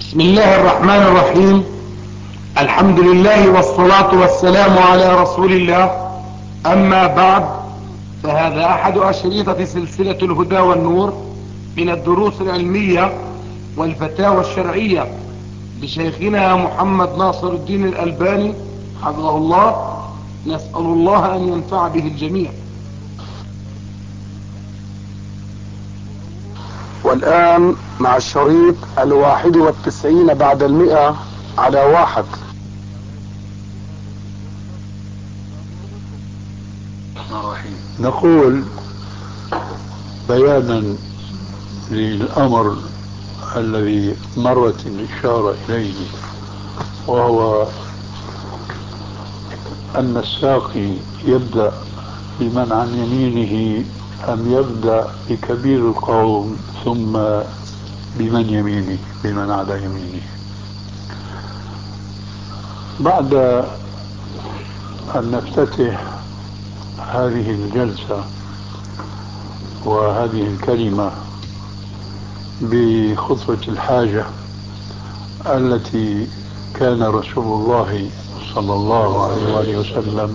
بسم الله الرحمن الرحيم. الحمد لله والصلاة والسلام على رسول الله. أما بعد، فهذا أحد أشريطة سلسلة الهدى والنور من الدروس العلمية والفتاوى الشرعية لشيخنا محمد ناصر الدين الألباني حفظه الله. نسأل الله أن ينفع به الجميع. والآن مع الشريط 91 بعد 100 على 1. نقول بيانا للأمر الذي مرت الإشارة إليه، وهو أن الساقي يبدأ بمن عن يمينه أم يبدأ بكبير القوم ثم بمن على يمينه. بعد أن نفتتح هذه الجلسة وهذه الكلمة بخطبة الحاجة التي كان رسول الله صلى الله عليه وسلم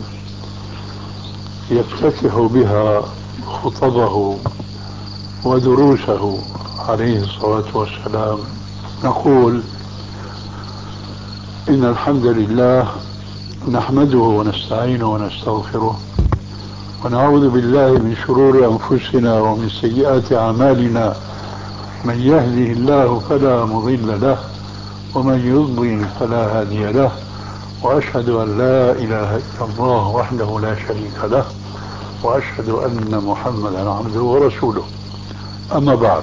يفتتح بها خطبه ودروسه عليه الصلاة والسلام، نقول إن الحمد لله نحمده ونستعينه ونستغفره ونعوذ بالله من شرور أنفسنا ومن سيئات أعمالنا. من يهده الله فلا مضل له ومن يضلل فلا هادي له، وأشهد أن لا إله إلا الله وحده لا شريك له، وأشهد أن محمدا عبده ورسوله. أما بعد،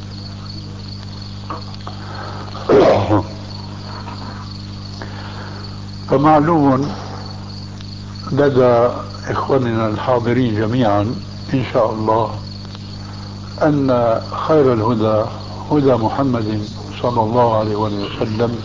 فمعلوم لدى إخواننا الحاضرين جميعا إن شاء الله أن خير الهدى هدى محمد صلى الله عليه وسلم،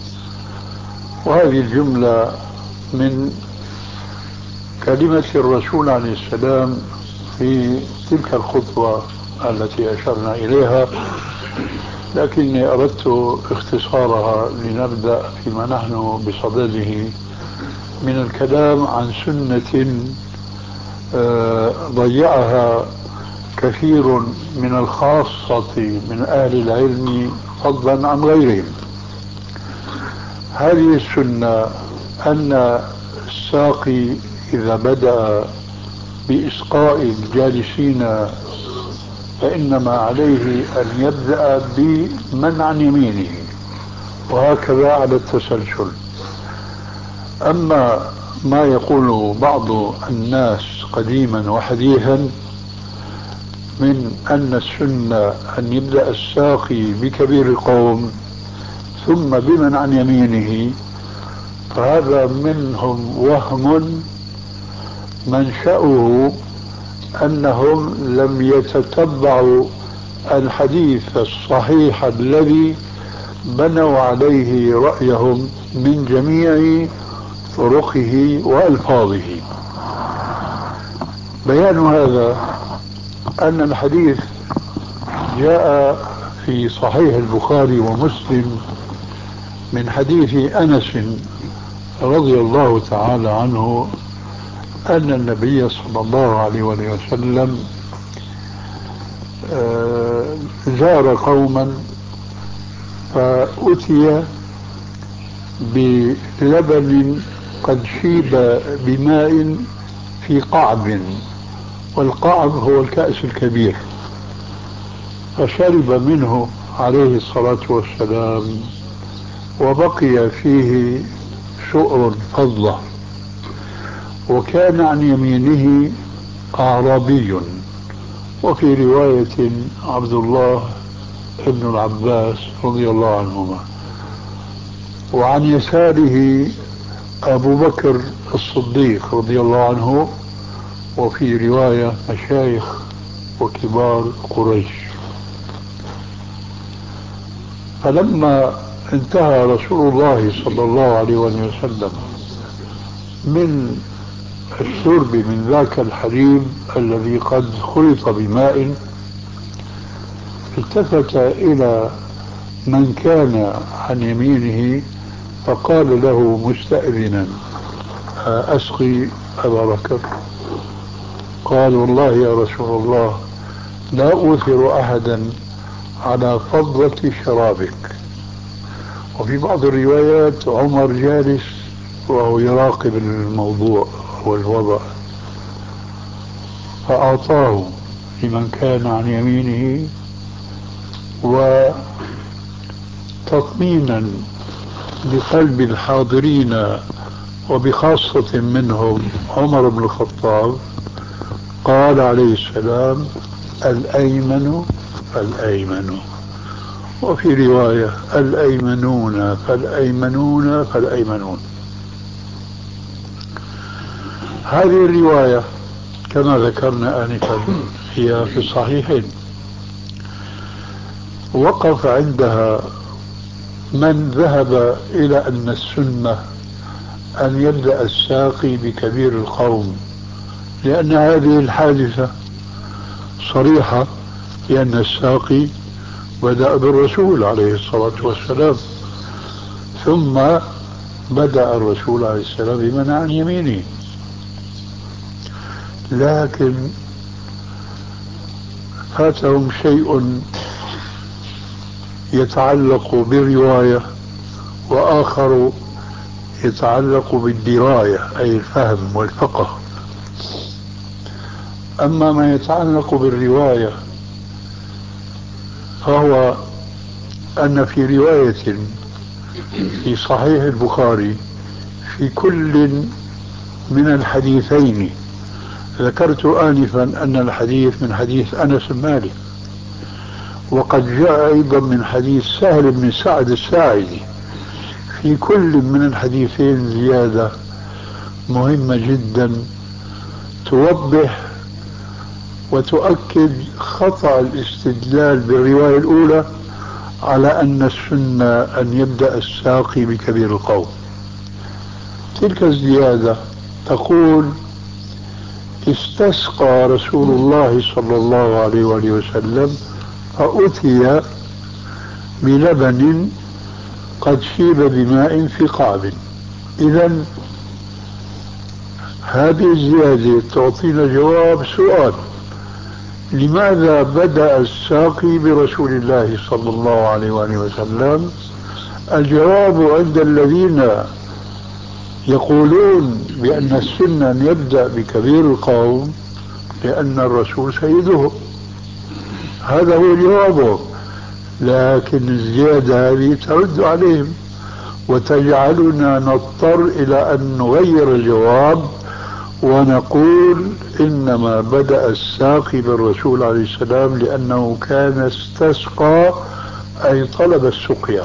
وهذه الجملة من كلمة الرسول عليه السلام في تلك الخطوة التي أشرنا إليها، لكني أردت اختصارها لنبدأ فيما نحن بصدده من الكلام عن سنة ضيعها كثير من الخاصة من أهل العلم فضلا عن غيرهم. هذه السنة أن الساقي إذا بدأ بإسقاء الجالسين فإنما عليه أن يبدأ بمن عن يمينه، وهكذا على التسلسل. أما ما يقول بعض الناس قديما وحديثا من أن السنة أن يبدأ الساقي بكبير القوم ثم بمن عن يمينه، فهذا منهم وهم منشأه أنهم لم يتتبعوا الحديث الصحيح الذي بنوا عليه رأيهم من جميع طرقه وألفاظه. بيان هذا أن الحديث جاء في صحيح البخاري ومسلم من حديث أنس رضي الله تعالى عنه أن النبي صلى الله عليه وسلم زار قوما فأتي بلبن قد شيب بماء في قعب، والقعب هو الكأس الكبير، فشرب منه عليه الصلاة والسلام وبقي فيه سؤر فضة، وكان عن يمينه أعرابي، وفي رواية عبد الله ابن العباس رضي الله عنهما، وعن يساره أبو بكر الصديق رضي الله عنه، وفي رواية مشايخ وكبار قريش. فلما انتهى رسول الله صلى الله عليه وسلم من الشرب من ذاك الحليب الذي قد خلط بماء، التفت إلى من كان عن يمينه فقال له مستأذنا أسقي أبا بكر؟ قال والله يا رسول الله لا أوثر أحدا على فضلة شرابك. وفي بعض الروايات عمر جالس وهو يراقب الموضوع والوضع، فأعطاه لمن كان عن يمينه، وتطمينا بقلب الحاضرين وبخاصة منهم عمر بن الخطاب قال عليه السلام الأيمن فالأيمن، وفي رواية الأيمنون فالأيمنون فالأيمنون. هذه الرواية كما ذكرنا آنفا هي في الصحيحين. وقف عندها من ذهب إلى أن السنة أن يبدأ الساقي بكبير القوم، لأن هذه الحادثة صريحة، لأن الساقي بدأ بالرسول عليه الصلاة والسلام، ثم بدأ الرسول عليه السلام بمن عن يمينه. لكن فاتهم شيء يتعلق بالرواية، وآخر يتعلق بالدراية أي الفهم والفقه. أما ما يتعلق بالرواية فهو أن في رواية في صحيح البخاري في كل من الحديثين، ذكرت آنفا أن الحديث من حديث أنس بن مالك، وقد جاء أيضا من حديث سهل بن سعد الساعدي، في كل من الحديثين زيادة مهمة جدا توضح وتؤكد خطأ الاستدلال بالرواية الأولى على أن السنة أن يبدأ الساقي بكبير القوم. تلك الزيادة تقول استسقى رسول الله صلى الله عليه وآله وسلم فأتي بلبن قد شيب بماء في قعب. إذن هذه الزيادة تعطينا جواب سؤال: لماذا بدأ الساقي برسول الله صلى الله عليه وآله وسلم؟ الجواب عند الذين يقولون بأن السنة أن يبدأ بكبير القوم لأن الرسول سيدهم، هذا هو جوابه. لكن الزيادة هذه ترد عليهم وتجعلنا نضطر إلى أن نغير الجواب ونقول إنما بدأ الساقي بالرسول عليه السلام لأنه كان استسقى أي طلب السقيا.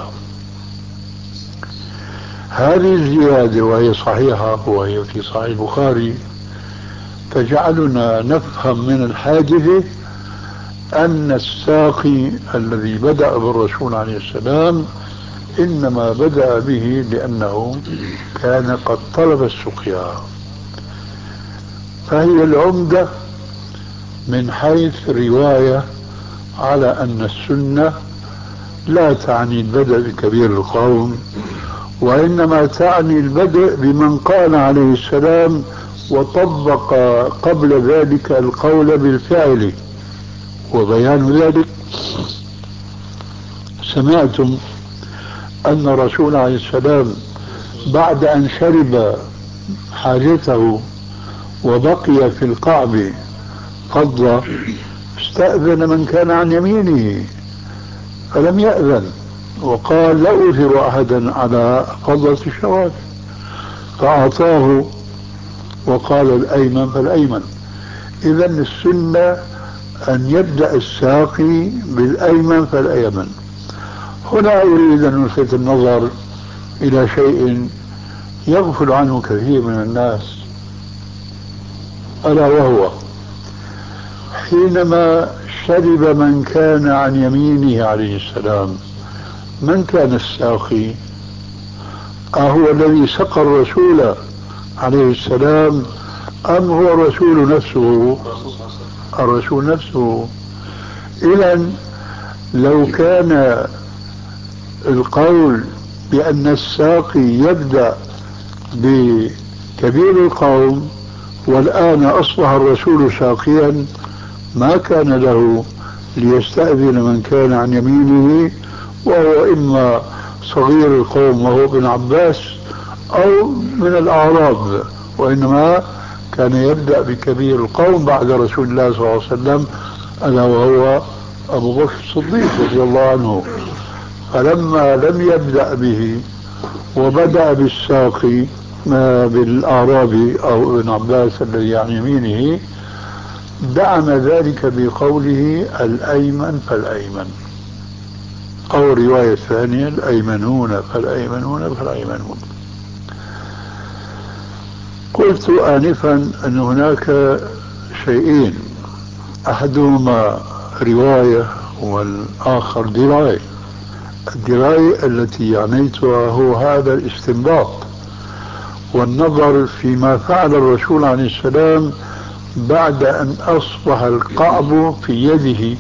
هذه الزيادة وهي صحيحة وهي في صحيح البخاري تجعلنا نفهم من الحادثة أن الساقي الذي بدأ بالرسول عليه السلام إنما بدأ به لأنه كان قد طلب السقيا. فهي العمدة من حيث الرواية على أن السنة لا تعني البدء بكبير القوم، وإنما تعني البدء بمن قال عليه السلام وطبق قبل ذلك القول بالفعل. وبيان ذلك سمعتم أن الرسول عليه السلام بعد أن شرب حاجته وبقي في القعب فضة استأذن من كان عن يمينه فلم يأذن، وقال لا أوثر أحدا على فضلة الشراب، فأعطاه وقال الأيمن فالأيمن. إذن السنة أن يبدأ الساقي بالأيمن فالأيمن. هنا أريد أن نلفت النظر إلى شيء يغفل عنه كثير من الناس، ألا وهو حينما شرب من كان عن يمينه عليه السلام، من كان الساقي؟ أهو الذي سقى الرسول عليه السلام أم هو الرسول نفسه؟ الرسول نفسه. إذن لو كان القول بأن الساقي يبدأ بكبير القوم والآن أصبح الرسول ساقيا، ما كان له ليستأذن من كان عن يمينه، وهو إما صغير القوم وهو ابن عباس أو من الأعراب، وإنما كان يبدأ بكبير القوم بعد رسول الله صلى الله عليه وسلم، ألا وهو أبو بكر الصديق رضي الله عنه. فلما لم يبدأ به وبدأ بالساقي بالأعرابي أو ابن عباس الذي عن يمينه، دعم ذلك بقوله الأيمن فالأيمن، أو الرواية الثانية الأيمنون فالأيمنون فالأيمنون. قلت آنفا أن هناك شيئين، أحدهما رواية والآخر دراية. الدراية التي عنيتها هو هذا الاستنباط والنظر فيما فعل الرسول عليه السلام بعد أن أصبح القعب في يده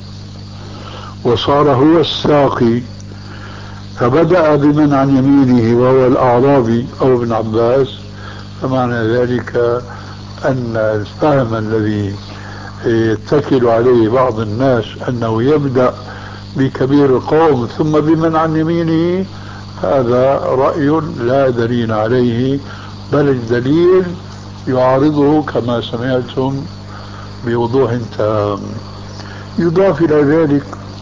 وصار هو الساقي، فبدأ بمن عن يمينه وهو الأعرابي أو ابن عباس. فمعنى ذلك أن الفهم الذي يتكل عليه بعض الناس أنه يبدأ بكبير القوم ثم بمن عن يمينه، هذا رأي لا دليل عليه، بل الدليل يعارضه كما سمعتم بوضوح تام. يضاف إلى ذلك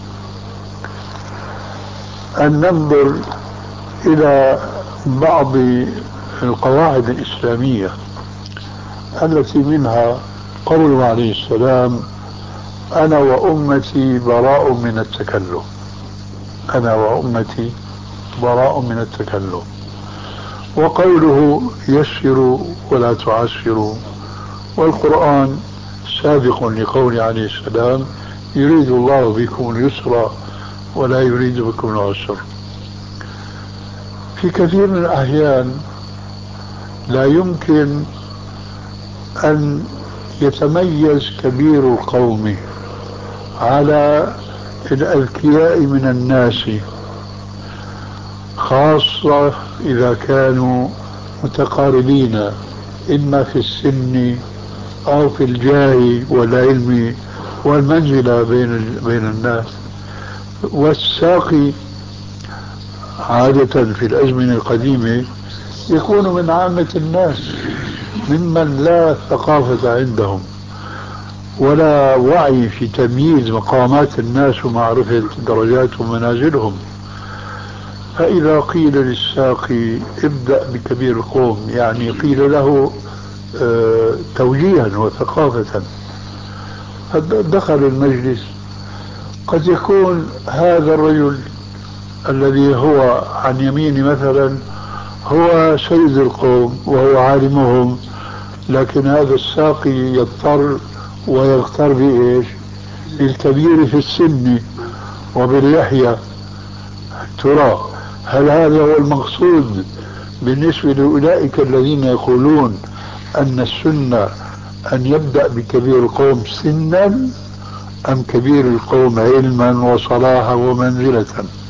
أن ننظر إلى بعض القواعد الإسلامية التي منها قوله عليه السلام أنا وأمتي براء من التكلف. أنا وأمتي براء من التكلف. وقوله يسروا ولا تعسروا، والقرآن سابق لقول عليه السلام يريد الله بكم اليسر ولا يريد بكم العسر. في كثير من الأحيان لا يمكن أن يتميز كبير القوم على الأذكياء من الناس، خاصة إذا كانوا متقاربين إما في السن أو في الجاه والعلم والمنزلة بين الناس. والساقي عادة في الأزمنة القديمة يكون من عامة الناس، ممن لا ثقافة عندهم ولا وعي في تمييز مقامات الناس ومعرفة درجات ومنازلهم. فإذا قيل للساقي ابدأ بكبير القوم، يعني قيل له توجيها وثقافة، دخل المجلس. قد يكون هذا الرجل الذي هو عن يمين مثلا هو سيد القوم وهو عالمهم، لكن هذا الساقي يضطر ويغتر بإيش؟ الكبير في السن وباللحية. ترى هل هذا هو المقصود بالنسبة لأولئك الذين يقولون أن السنة أن يبدأ بكبير القوم سنا، أم كبير القوم علما وصلاحا ومنزلة؟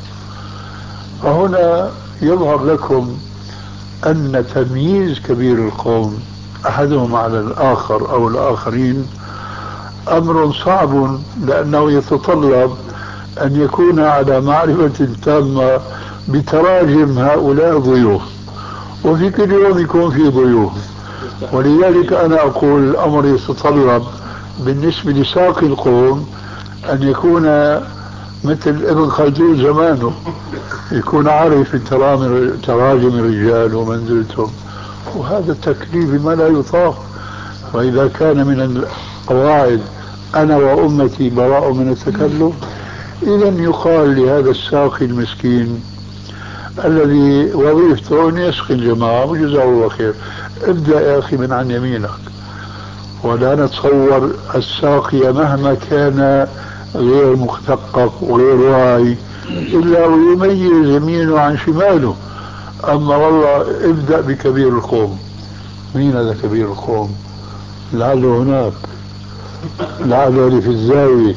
فهنا يظهر لكم أن تمييز كبير القوم أحدهم على الآخر أو الآخرين أمر صعب، لأنه يتطلب أن يكون على معرفة تامة بتراجم هؤلاء الضيوف، وفي كل يوم يكون في ضيوف. ولذلك أنا أقول الأمر يتطلب بالنسبة لساقي القوم أن يكون مثل ابن خلدون زمانه، يكون عارف تراجم الرجال ومنزلتهم، وهذا التكليف ما لا يطاق. وإذا كان من القواعد أنا وأمتي براء من التكلف، إذن يقال لهذا الساقي المسكين الذي وظيفته أن يسقي الجماعة وجزاه الله خير، ابدأ يا أخي من عن يمينك. ولا نتصور الساقي مهما كان غير مثقف وغير واعي إلا ويميز يمينه عن شماله. أما والله ابدأ بكبير القوم. مين هذا كبير القوم؟ لعله هناك، لعله اللي في الزاوية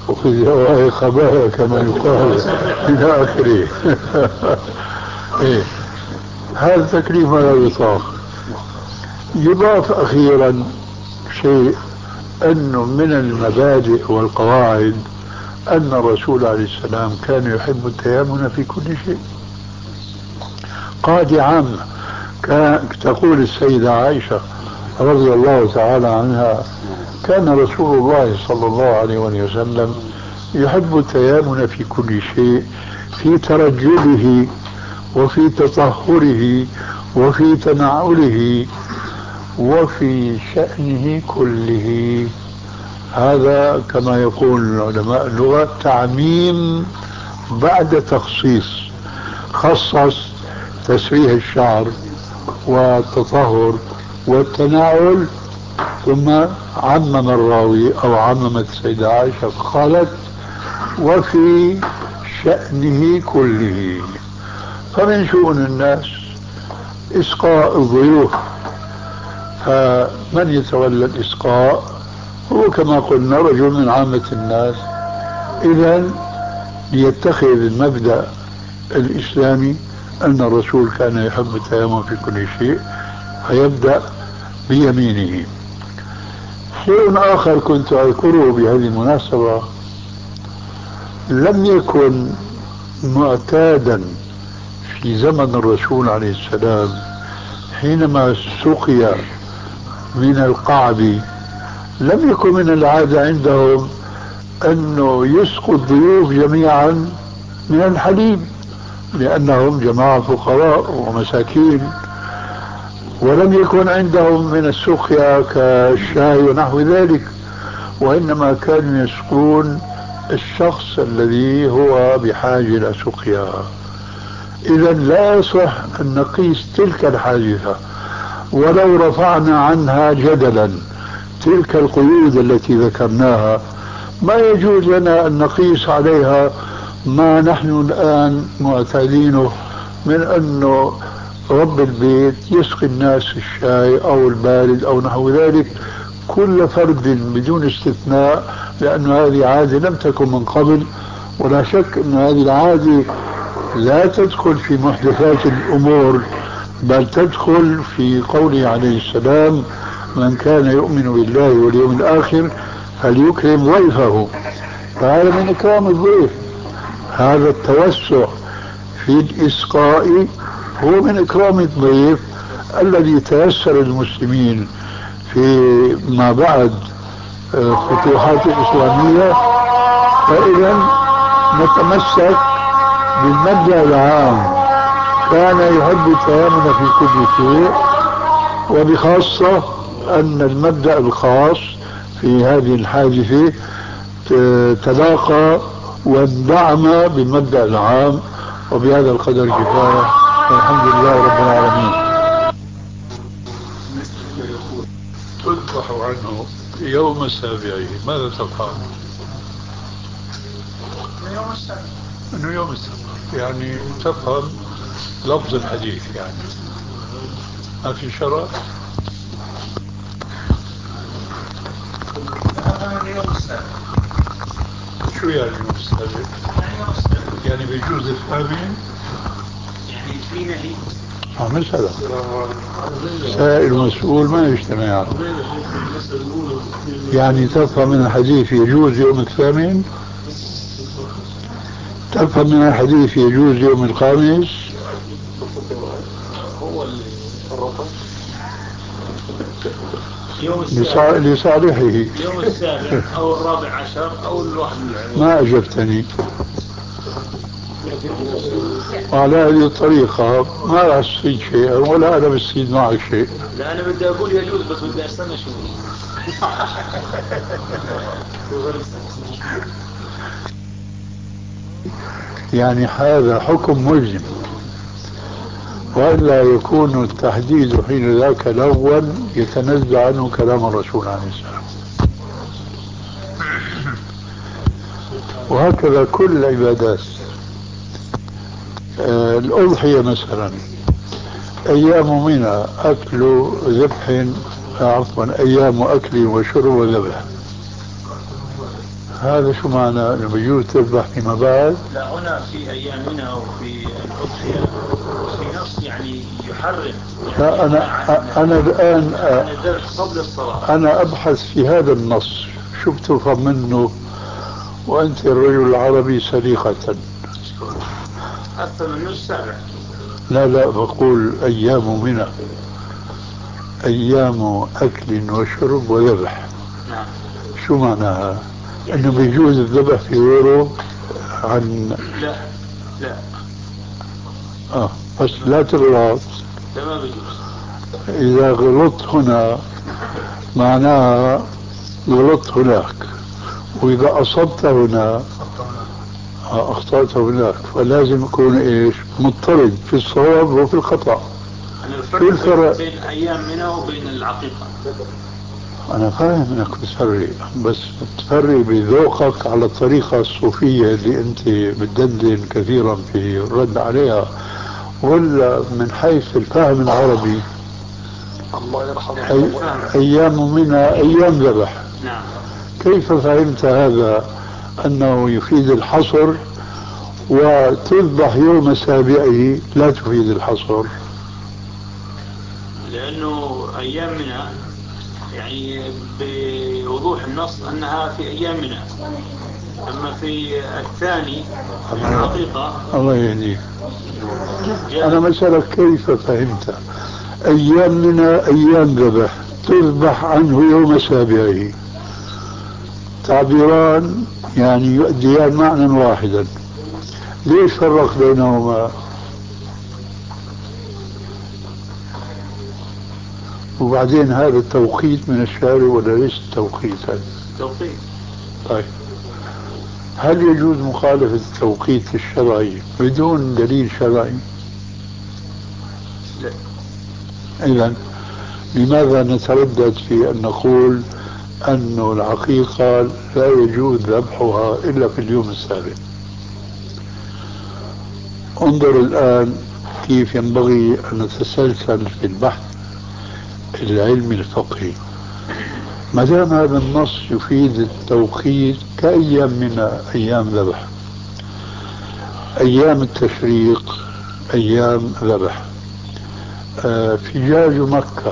وفي الهواء خبايا كما يقال إلى آخره. إيه. هذا تكليف ولا يطاق. يضاف أخيرا شيء، أنه من المبادئ والقواعد أن الرسول عليه السلام كان يحب التيامن في كل شيء. قاعدة عامة. تقول السيدة عائشة رضي الله تعالى عنها: كان رسول الله صلى الله عليه وسلم يحب التيامن في كل شيء، في ترجله وفي تطهره وفي تنعله وفي شأنه كله. هذا كما يقول علماء اللغة تعميم بعد تخصيص. خصص تسريح الشعر والتطهر والتناول، ثم عمم الراوي أو عممت السيدة عائشة قالت: وفي شأنه كله. فمن شؤون الناس إسقاء الضيوف، فمن يتولى الإسقاء هو كما قلنا رجل من عامة الناس. إذن ليتخذ المبدأ الإسلامي أن الرسول كان يحب التيمم في كل شيء، فيبدأ بيمينه. شيء آخر كنت أذكره بهذه المناسبة: لم يكن معتادا في زمن الرسول عليه السلام حينما سقي من القعب، لم يكن من العادة عندهم أنه يسقوا الضيوف جميعا من الحليب، لأنهم جماعة فقراء ومساكين، ولم يكن عندهم من السقيا كالشاي ونحو ذلك، وإنما كانوا يسقون الشخص الذي هو بحاجة إلى سقيا. إذا لا يصح أن نقيس تلك الحادثة، ولو رفعنا عنها جدلا تلك القيود التي ذكرناها، ما يجوز لنا أن نقيس عليها ما نحن الآن معتادينه من أنه رب البيت يسقي الناس الشاي أو البارد أو نحو ذلك، كل فرد بدون استثناء، لأن هذه عادة لم تكن من قبل. ولا شك أن هذه العادة لا تدخل في محدثات الأمور، بل تدخل في قوله عليه السلام: من كان يؤمن بالله واليوم الآخر فليكرم ضيفه. فهذا من إكرام الضيف. هذا التوسع في الإسقاء هو من إكرام الضيف الذي تيسر المسلمين في ما بعد فتوحات الإسلامية. فإذا نتمسك بالمبدأ العام: كان يحب التيامن في كل شيء، وبخاصة أن المبدأ الخاص في هذه الحادثة تلاقى واندعم بالمبدأ العام. وبهذا القدر كفاية، والحمد لله رب العالمين. تذبح عنه يوم السابع، ماذا تفعل؟ انه يوم السابع يعني تفهم لفظ الحديث، يعني ما في شرع. يوم السابع. شو يعني يوم السابع؟ يعني بيجوز الثامن؟ يعني في نهي. مسألة سائل مسؤول ما يجتمع. يعني تفهم من الحديث يجوز يوم الثامن، تفهم من الحديث يجوز يوم الخامس. لصالحه يوم السابع أو الرابع عشر أو الواحد. ما أجبتني. وعلى هذه الطريقة ما راح تصيد شيء، ولا أنا بصيد معك شيء. لا أنا بدي أقول يجوز، بس بدي أستنى شوي. يعني هذا حكم ملزم، وإلا يكون التحديد حين ذاك الأول يتنزع عنه كلام الرسول عليه السلام. وهكذا كل العبادات. الأضحية مثلا، أيام منى أكل ذبح، عفوا أيام أكل وشرب وذبح. هذا شو معنى انه بيجوز تذبح فيما بعد؟ لا، هنا في ايامنا او في الاضحيه في نص يعني يحرم. لا انا الان عن الذبح قبل الصلاه. انا ابحث في هذا النص، شو بتفهم منه وانت الرجل العربي سليقة؟ اكثر من نص سابع. لا بقول ايام منى، ايام اكل وشرب وذبح. نعم. شو معناها؟ انه بيجوز الذبح في غيره عن لا بس لا تغلط. ده ما بيجوز. اذا غلطت هنا معناها غلطت هناك، واذا اصبت هنا اخطأت هناك، فلازم يكون ايش؟ مضطرد في الصواب وفي الخطأ. شو الفرق بين ايام منى وبين العقيقه؟ انا فاهم انك بتفرق، بس بتفرق بذوقك على الطريقة الصوفية اللي انت بتدندن كثيرا في الرد عليها، ولا من حيث الفهم العربي؟ الله يرحمه. ايام منها ايام ذبح. نعم. كيف فهمت هذا انه يفيد الحصر، وتذبح يوم سابعه لا تفيد الحصر؟ لانه ايام منى يعني بوضوح النص انها في ايام منى، اما في الثاني العقيقه. الله يهديك. انا مسألة كيف فهمت ايام منها ايام ذبح تذبح عنه يوم سابعه، تعبيران يعني يؤديان معنى واحدا، ليش فرق بينهما؟ وبعدين هذا التوقيت من الشارع ولا ليس التوقيت هذا؟ توقيت. طيب، هل يجوز مخالفة التوقيت الشرعي بدون دليل شرعي؟ لا. إذن لماذا نتردد في أن نقول أن العقيقة لا يجوز ذبحها إلا في اليوم السابع؟ انظر الآن كيف ينبغي أن نتسلسل في البحث العلمي الفقهي. ما دام هذا النص يفيد التوقيت كأيام من أيام ذبح، أيام التشريق أيام ذبح، فجاج مكة،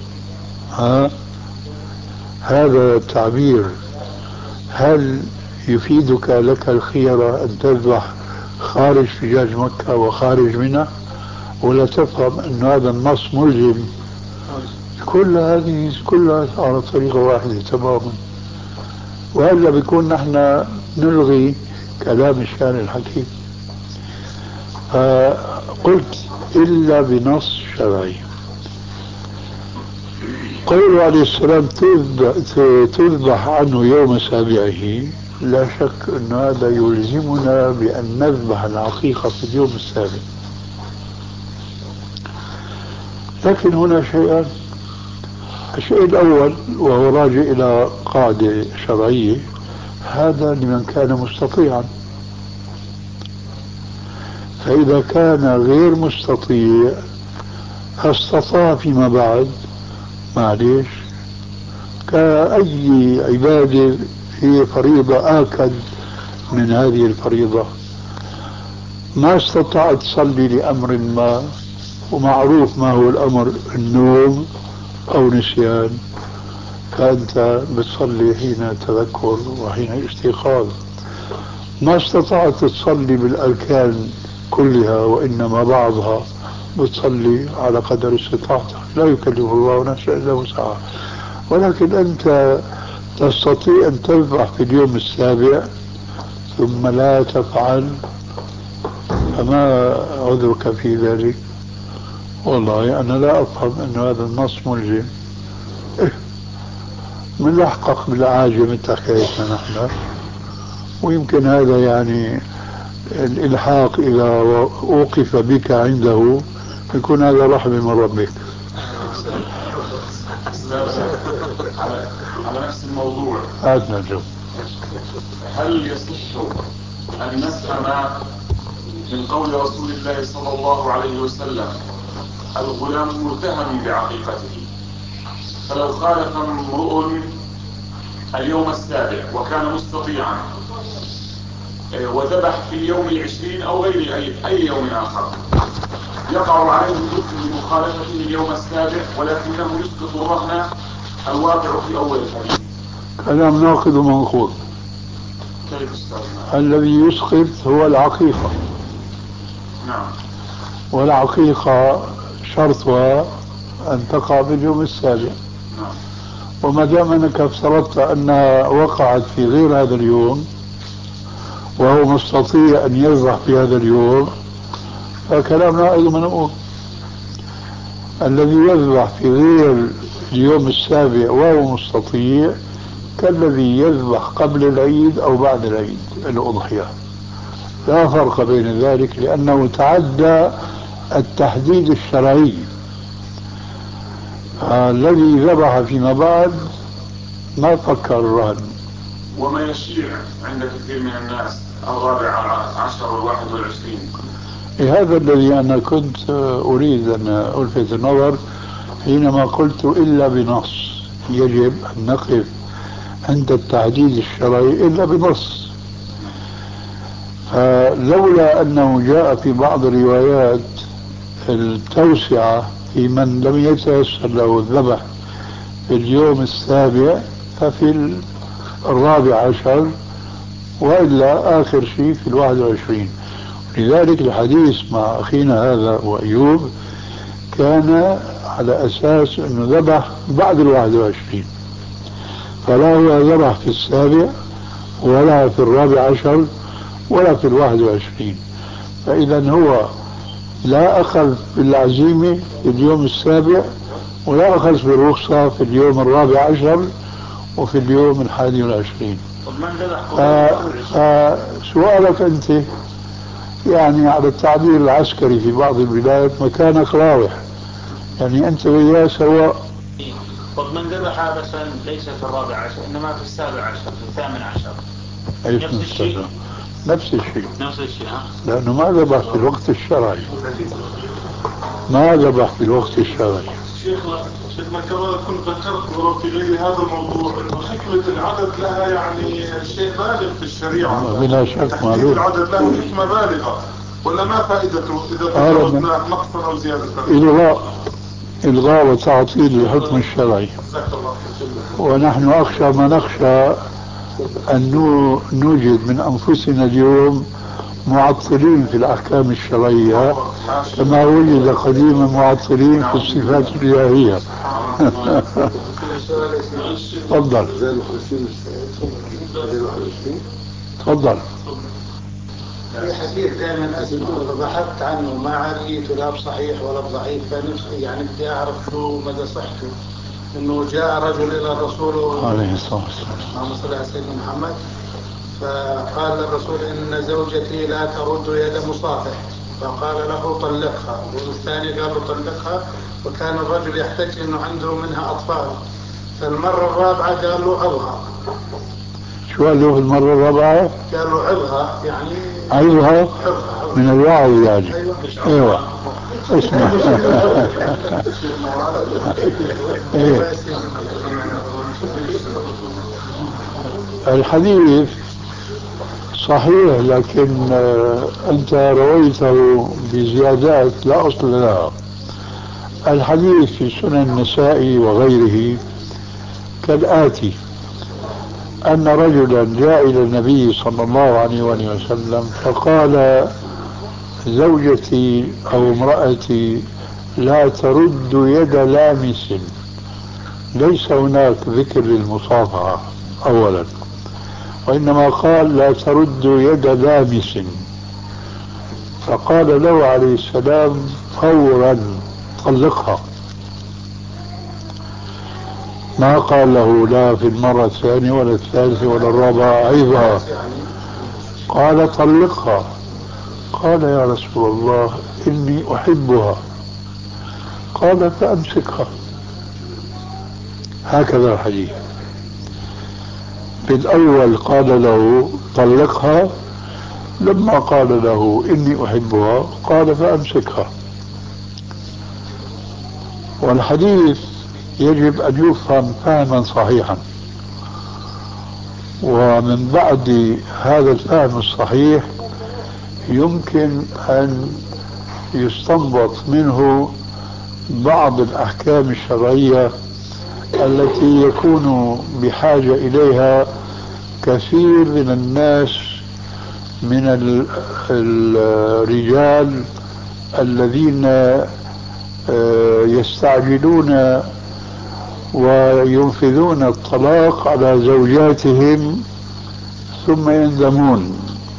هذا التعبير هل يفيدك لك الخيرة أن تذبح خارج فجاج مكة وخارج منها، ولا تفهم أن هذا النص ملزم؟ كل هذه كلها على طريقة واحدة تماما، وهلا بيكون نحن نلغي كلام الشارع الحكيم. فقلت إلا بنص شرعي. قوله عليه السلام تذبح عنه يوم سابعه، لا شك أن هذا يلزمنا بأن نذبح العقيقة في اليوم السابع. لكن هنا شيئان. الشيء الأول وهو راجع إلى قاعدة شرعية، هذا لمن كان مستطيعا، فإذا كان غير مستطيع فاستطاع فيما بعد، معليش، كأي عبادة هي فريضة آكد من هذه الفريضة، ما استطاعت تصلي لأمر ما، ومعروف ما هو الأمر، النوم أو نسيان، فأنت بتصلي حين تذكر وحين استيقاظ. ما استطعت تصلي بالأركان كلها وإنما بعضها، بتصلي على قدر استطاعتك، لا يكلف الله نفسا إلا وسعها. ولكن أنت تستطيع أن تذبح في اليوم السابع ثم لا تفعل، فما عذرك في ذلك؟ والله أنا لا أفهم أن هذا النص ملزم. ملحقق بالعاجم مثل حكايتنا نحن، ويمكن هذا يعني الإلحاق إذا أوقف بك عنده يكون هذا رحمة من ربك. على نفس الموضوع، هل يصح أن نفهم من قول رسول الله صلى الله عليه وسلم الغلام متهم بعقيقته، فلو خالف امرؤ اليوم السابع وكان مستطيعا وذبح في اليوم 20 أو غير أي يوم آخر، يقع عليه الإثم بمخالفته اليوم السابع ولكنه يسقط الرهن الواقع في أول الحديث. كلام ناقض ومنقوض. كيف أستاذنا؟ الذي يسقط هو العقيقة. نعم. والعقيقة شرطها أن تقع باليوم السابع. نعم. وما دام أنك افترضت أنها وقعت في غير هذا اليوم وهو مستطيع أن يذبح في هذا اليوم فكلامنا أيضا منقول. الذي يذبح في غير اليوم السابع وهو مستطيع كالذي يذبح قبل العيد أو بعد العيد الأضحية، لا فرق بين ذلك لأنه تعدى التحديد الشرعي. الذي ذبح فيما بعد ما فكر الرهن. وما يشيع عند كثير من الناس 14 و21. هذا الذي أنا كنت أريد أن ألفت النظر حينما قلت إلا بنص. يجب أن نقف عند التحديد الشرعي إلا بنص. فلولا أنه جاء في بعض الروايات التوسعة في من لم يتيسر له الذبح في اليوم السابع ففي 14 وإلا آخر شيء في 21. لذلك الحديث مع أخينا هذا وأيوب كان على أساس أنه ذبح بعد 21، فلا هو ذبح في السابع ولا في 14 ولا في 21. فإذا هو لا أخذ بالعزيمة في اليوم السابع ولا أخذ بالرخصة في اليوم 14 وفي اليوم 21. سؤالك أنت يعني على التعبير العسكري في بعض البلاد مكانك راوح، يعني أنت وياه سواء. طب من ذبح مثلا ليس في 14 إنما في 17 في 18 نفس الشيء؟ نفس الشيء. نفس الشيء لأنه ما ذبح في الوقت الشرعي. ما ذبح في الوقت الشرعي. شيخنا كما كنت ذكرت في غير هذا الموضوع انه حكمة العدد لها يعني شيء بالغ في الشريعة. بلا شك معلوم. العدد له حكمة بالغة، ولا ما فائدته إذا تجاوزنا نقصا أو زيادة؟ إلغاء وتعطيل الحكم الشرعي. ونحن أخشى ما نخشى أن نوجد من أنفسنا اليوم معطلين في الأحكام الشرعية كما وجد قديما معطلين في الصفات الإلهية. تفضل. تفضل. في حديث دائما بحثت عنه ما عرفت لا بصحيح ولا بضعيف، فنفسي يعني بدي أعرف شو مدى صحته. إنه جاء رجل إلى الرسول عليه الصلاة والسلام اللهم صل على سيدنا محمد فقال للرسول إن زوجتي لا ترد يد مصافح، فقال له طلقها، والثاني قال له طلقها، وكان الرجل يحتج إنه عنده منها أطفال، فالمرة الرابعة قال له عظها. شو قال له المرة الرابعة؟ قال له عظها يعني عظها من الوعظ يعني. ايوه اسمع. الحديث صحيح لكن أنت رويته بزيادات لا أصل لها. الحديث في سنن النسائي وغيره كالآتي: أن رجلا جاء إلى النبي صلى الله عليه وسلم فقال: زوجتي أو امرأتي لا ترد يد لامس. ليس هناك ذكر للمصافحة أولا، وإنما قال لا ترد يد لامس. فقال له عليه السلام فورا طلقها. ما قال له لا في المرة الثانية ولا الثالثة ولا الرابعة عيبها، قال طلقها. قال يا رسول الله إني أحبها. قال فأمسكها. هكذا الحديث. في الأول قال له طلقها، لما قال له إني أحبها قال فأمسكها. والحديث يجب أن يفهم فهما صحيحا. ومن بعد هذا الفهم الصحيح يمكن أن يستنبط منه بعض الأحكام الشرعية التي يكون بحاجة إليها كثير من الناس من الرجال الذين يستعجلون وينفذون الطلاق على زوجاتهم ثم يندمون.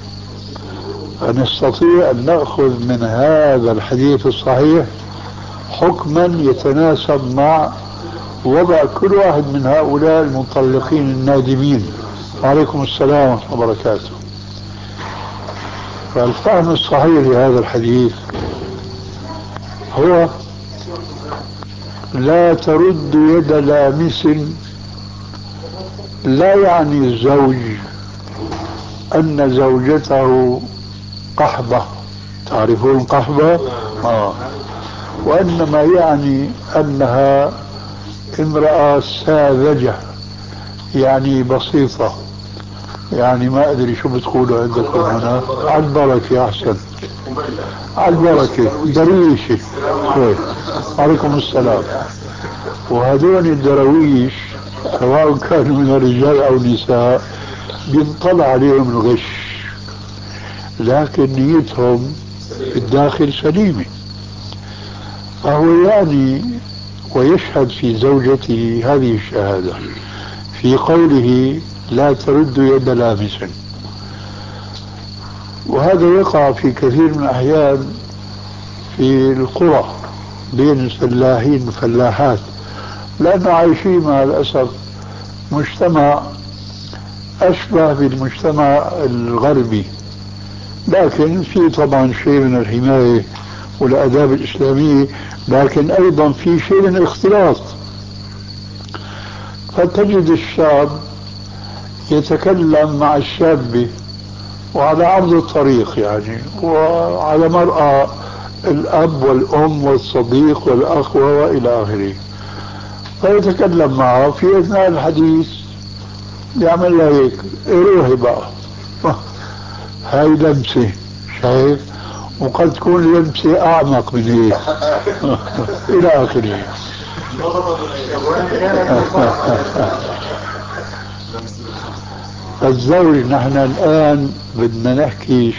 فنستطيع أن نأخذ من هذا الحديث الصحيح حكما يتناسب مع وضع كل واحد من هؤلاء المطلقين النادمين. وعليكم السلام ورحمة الله وبركاته. فالفهم الصحيح لهذا الحديث هو لا ترد يد لامس، لا يعني الزوج أن زوجته قحبة، تعرفون قحبة؟ وإنما يعني أنها امرأة ساذجة، يعني بسيطة، يعني ما أدري شو بتقولوا عندكم هنا، على البركة أحسن، على البركة، درويشة. عليكم السلام. وهذول الدرويش سواء كانوا من الرجال أو النساء بينطلع عليهم الغش، لكن نيتهم في الداخل سليمة. فهو يعني ويشهد في زوجته هذه الشهادة في قوله لا ترد يد لامس. وهذا يقع في كثير من الأحيان في القرى بين الفلاحين والفلاحات، لأنه عايشين مع الأسف مجتمع أشبه بالمجتمع الغربي، لكن في طبعا شيء من الحماية والآداب الإسلامية، لكن أيضا في شيء من الاختلاط. فتجد الشاب يتكلم مع الشابة وعلى عرض الطريق يعني، وعلى مرأى الأب والأم والصديق والأخ وإلى آخره، فيتكلم معه في أثناء الحديث يعمل له هيك، روحي بقى هاي لمسة، شايف؟ وقد تكون لمسة أعمق من هيك إلى آخره. الزوج نحن الآن بدنا نحكي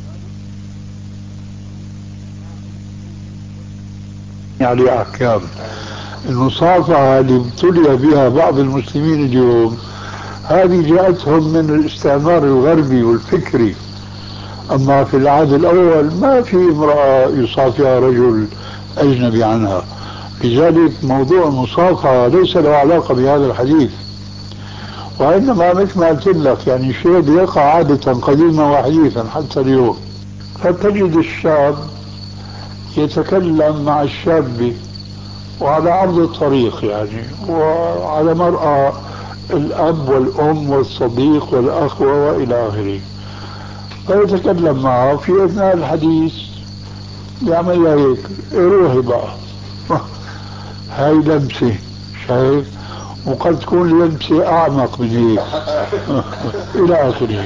عليه أحكام. المصافحة اللي ابتلي بها بعض المسلمين اليوم هذه جاءتهم من الاستعمار الغربي والفكري. أما في العهد الأول ما في امرأة يصافحها رجل أجنبي عنها، لذلك موضوع المصافحة ليس له علاقة بهذا الحديث، وإنما مثل ما قلت لك يعني شيء يقع عادة قديما وحديثا حتى اليوم. فتجد الشاب يتكلم مع الشابة وعلى عرض الطريق يعني، وعلى مرأى الأب والأم والصديق والأخ وإلى آخره، فيتكلم معه في أثناء الحديث يعمل له هيك، روحي بقى هاي لمسة، شايف؟ وقد تكون لمسة أعمق من هيك إلى آخره.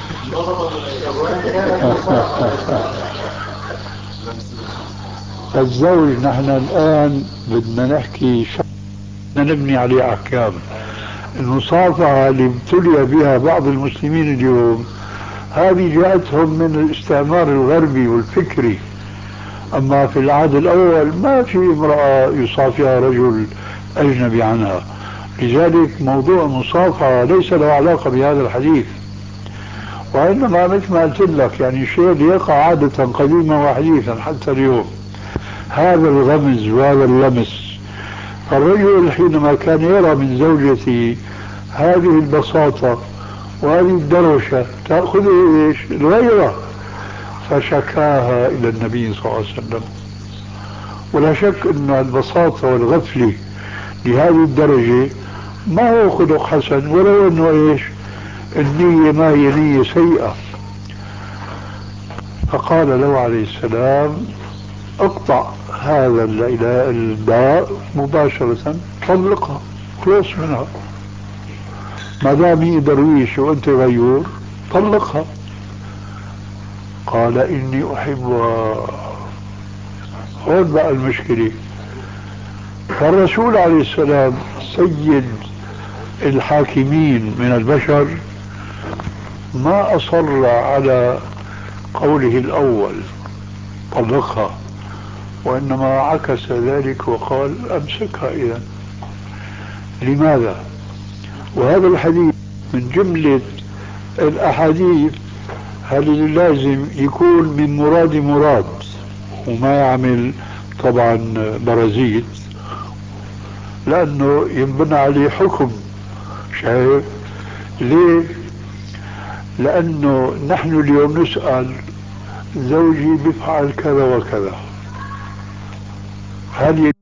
الزوج نحن الآن بدنا نحكي بدنا نبني عليه أحكام. المصافحة اللي ابتلي بها بعض المسلمين اليوم هذه جاءتهم من الاستعمار الغربي والفكري. أما في العهد الأول ما في امرأة يصافحها رجل أجنبي عنها، لذلك موضوع المصافحة ليس له علاقة بهذا الحديث، وإنما مثل ما قلت لك يعني شيء يقع عادة قديما وحديثا حتى اليوم، هذا الغمز وهذا اللمس. فالرجل حينما كان يرى من زوجته هذه البساطة وهذه الدروشة تأخذ إيش؟ الغيرة، فشكاها إلى النبي صلى الله عليه وسلم. ولا شك أن البساطة والغفلة لهذه الدرجة ما هو خلق حسن، ولو أنه إيش؟ النية ما هي نية سيئة. فقال له عليه السلام اقطع هذا الداء مباشرة، طلقها، خلص منها. ما دام درويش وانت غيور طلقها. قال اني احبها. هون بقى المشكلة. فالرسول عليه السلام سيد الحاكمين من البشر ما اصر على قوله الاول طلقها، وانما عكس ذلك وقال امسكها. اذا لماذا؟ وهذا الحديث من جملة الاحاديث هل لازم يكون من مراد وما يعمل طبعا برازيل، لانه ينبنى عليه حكم. شايف ليه؟ لانه نحن اليوم نسأل زوجي بفعل كذا وكذا، هل